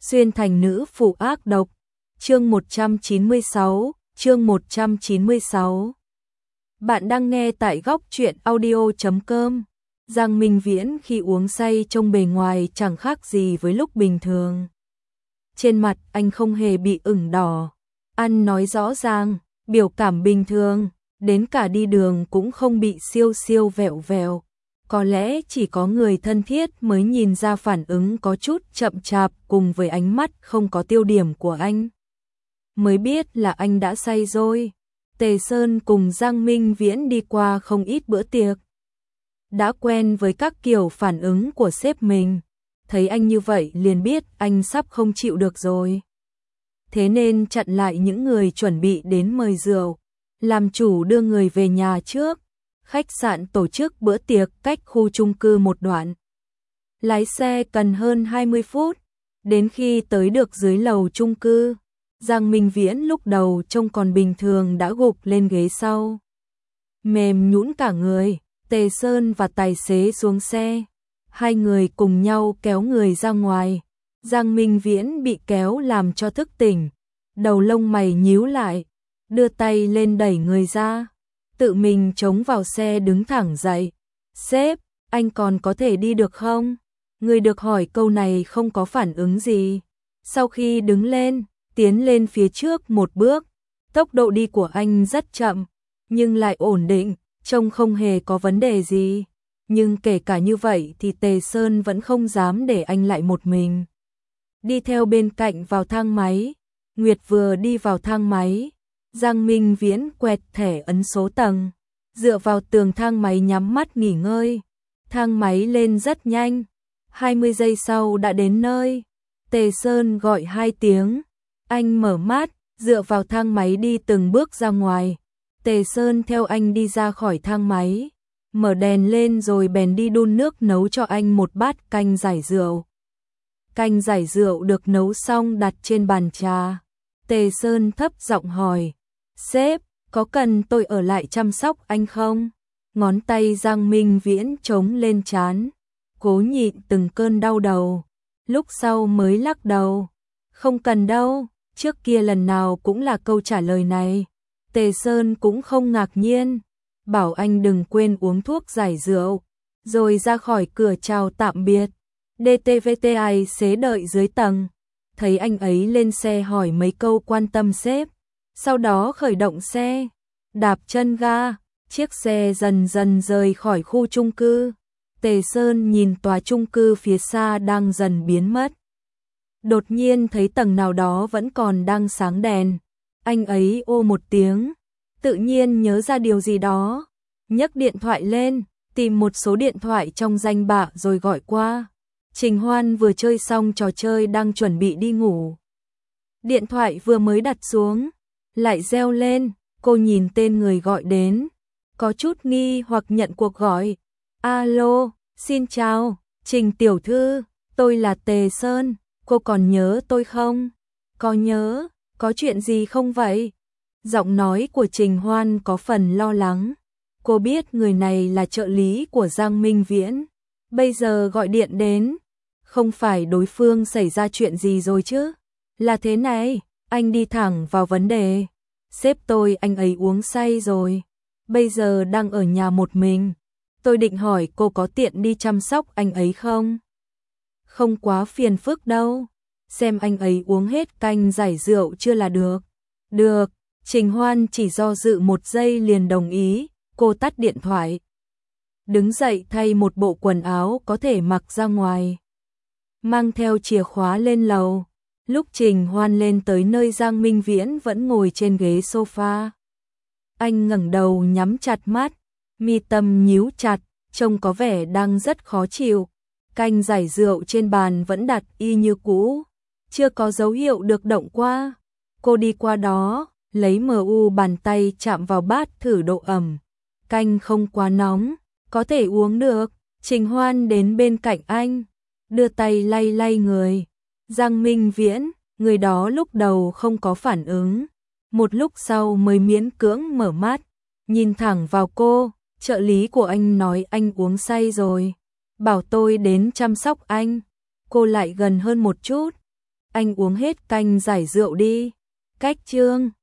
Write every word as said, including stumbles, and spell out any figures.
xuyên thành nữ phụ ác độc. Chương một trăm chín mươi sáu, chương một trăm chín mươi sáu. Bạn đang nghe tại góc truyện audio chấm com. Giang Minh Viễn khi uống say trông bề ngoài chẳng khác gì với lúc bình thường. Trên mặt anh không hề bị ửng đỏ, ăn nói rõ ràng, biểu cảm bình thường, đến cả đi đường cũng không bị siêu siêu vẹo vẹo. Có lẽ chỉ có người thân thiết mới nhìn ra phản ứng có chút chậm chạp cùng với ánh mắt không có tiêu điểm của anh. Mới biết là anh đã say rồi. Tề Sơn cùng Giang Minh Viễn đi qua không ít bữa tiệc. Đã quen với các kiểu phản ứng của sếp mình. Thấy anh như vậy liền biết anh sắp không chịu được rồi. Thế nên chặn lại những người chuẩn bị đến mời rượu. Làm chủ đưa người về nhà trước. Khách sạn tổ chức bữa tiệc cách khu chung cư một đoạn. Lái xe cần hơn hai mươi phút. Đến khi tới được dưới lầu chung cư, Giang Minh Viễn lúc đầu trông còn bình thường đã gục lên ghế sau. Mềm nhũn cả người, Tề Sơn và tài xế xuống xe. Hai người cùng nhau kéo người ra ngoài. Giang Minh Viễn bị kéo làm cho thức tỉnh. Đầu lông mày nhíu lại, đưa tay lên đẩy người ra. Tự mình chống vào xe đứng thẳng dậy. Sếp, anh còn có thể đi được không? Người được hỏi câu này không có phản ứng gì. Sau khi đứng lên, tiến lên phía trước một bước. Tốc độ đi của anh rất chậm, nhưng lại ổn định, trông không hề có vấn đề gì. Nhưng kể cả như vậy thì Tề Sơn vẫn không dám để anh lại một mình. Đi theo bên cạnh vào thang máy. Nguyệt vừa đi vào thang máy, Giang Minh Viễn quẹt thẻ ấn số tầng, dựa vào tường thang máy nhắm mắt nghỉ ngơi. Thang máy lên rất nhanh, hai mươi giây sau đã đến nơi. Tề Sơn gọi hai tiếng, anh mở mắt, dựa vào thang máy đi từng bước ra ngoài. Tề Sơn theo anh đi ra khỏi thang máy, mở đèn lên rồi bèn đi đun nước nấu cho anh một bát canh giải rượu. Canh giải rượu được nấu xong đặt trên bàn trà. Tề Sơn thấp giọng hỏi, sếp, có cần tôi ở lại chăm sóc anh không? Ngón tay Giang Minh Viễn chống lên trán, cố nhịn từng cơn đau đầu, lúc sau mới lắc đầu. Không cần đâu, trước kia lần nào cũng là câu trả lời này. Tề Sơn cũng không ngạc nhiên, bảo anh đừng quên uống thuốc giải rượu, rồi ra khỏi cửa chào tạm biệt. đê tê vê tê ai xế đợi dưới tầng. Thấy anh ấy lên xe hỏi mấy câu quan tâm sếp, sau đó khởi động xe, đạp chân ga, chiếc xe dần dần rời khỏi khu chung cư. Tề Sơn nhìn tòa chung cư phía xa đang dần biến mất. Đột nhiên thấy tầng nào đó vẫn còn đang sáng đèn, anh ấy ô một tiếng, tự nhiên nhớ ra điều gì đó, nhấc điện thoại lên, tìm một số điện thoại trong danh bạ rồi gọi qua. Trình Hoan vừa chơi xong trò chơi đang chuẩn bị đi ngủ. Điện thoại vừa mới đặt xuống, lại reo lên, cô nhìn tên người gọi đến, có chút nghi hoặc nhận cuộc gọi. Alo, xin chào, Trình tiểu thư, tôi là Tề Sơn, cô còn nhớ tôi không? Có nhớ, có chuyện gì không vậy? Giọng nói của Trình Hoan có phần lo lắng. Cô biết người này là trợ lý của Giang Minh Viễn, bây giờ gọi điện đến. Không phải đối phương xảy ra chuyện gì rồi chứ? Là thế này, anh đi thẳng vào vấn đề. Sếp tôi anh ấy uống say rồi, bây giờ đang ở nhà một mình. Tôi định hỏi cô có tiện đi chăm sóc anh ấy không? Không quá phiền phức đâu, xem anh ấy uống hết canh giải rượu chưa là được. Được, Trình Hoan chỉ do dự một giây liền đồng ý, cô tắt điện thoại. Đứng dậy thay một bộ quần áo có thể mặc ra ngoài. Mang theo chìa khóa lên lầu. Lúc Trình Hoan lên tới nơi Giang Minh Viễn vẫn ngồi trên ghế sofa. Anh ngẩng đầu nhắm chặt mắt, mi tâm nhíu chặt, trông có vẻ đang rất khó chịu. Canh giải rượu trên bàn vẫn đặt y như cũ, chưa có dấu hiệu được động qua. Cô đi qua đó, lấy mờ u bàn tay chạm vào bát thử độ ẩm. Canh không quá nóng, có thể uống được. Trình Hoan đến bên cạnh anh, đưa tay lay lay người. Giang Minh Viễn, người đó lúc đầu không có phản ứng, một lúc sau mới miễn cưỡng mở mắt, nhìn thẳng vào cô. Trợ lý của anh nói anh uống say rồi, bảo tôi đến chăm sóc anh. Cô lại gần hơn một chút, anh uống hết canh giải rượu đi. Cách chương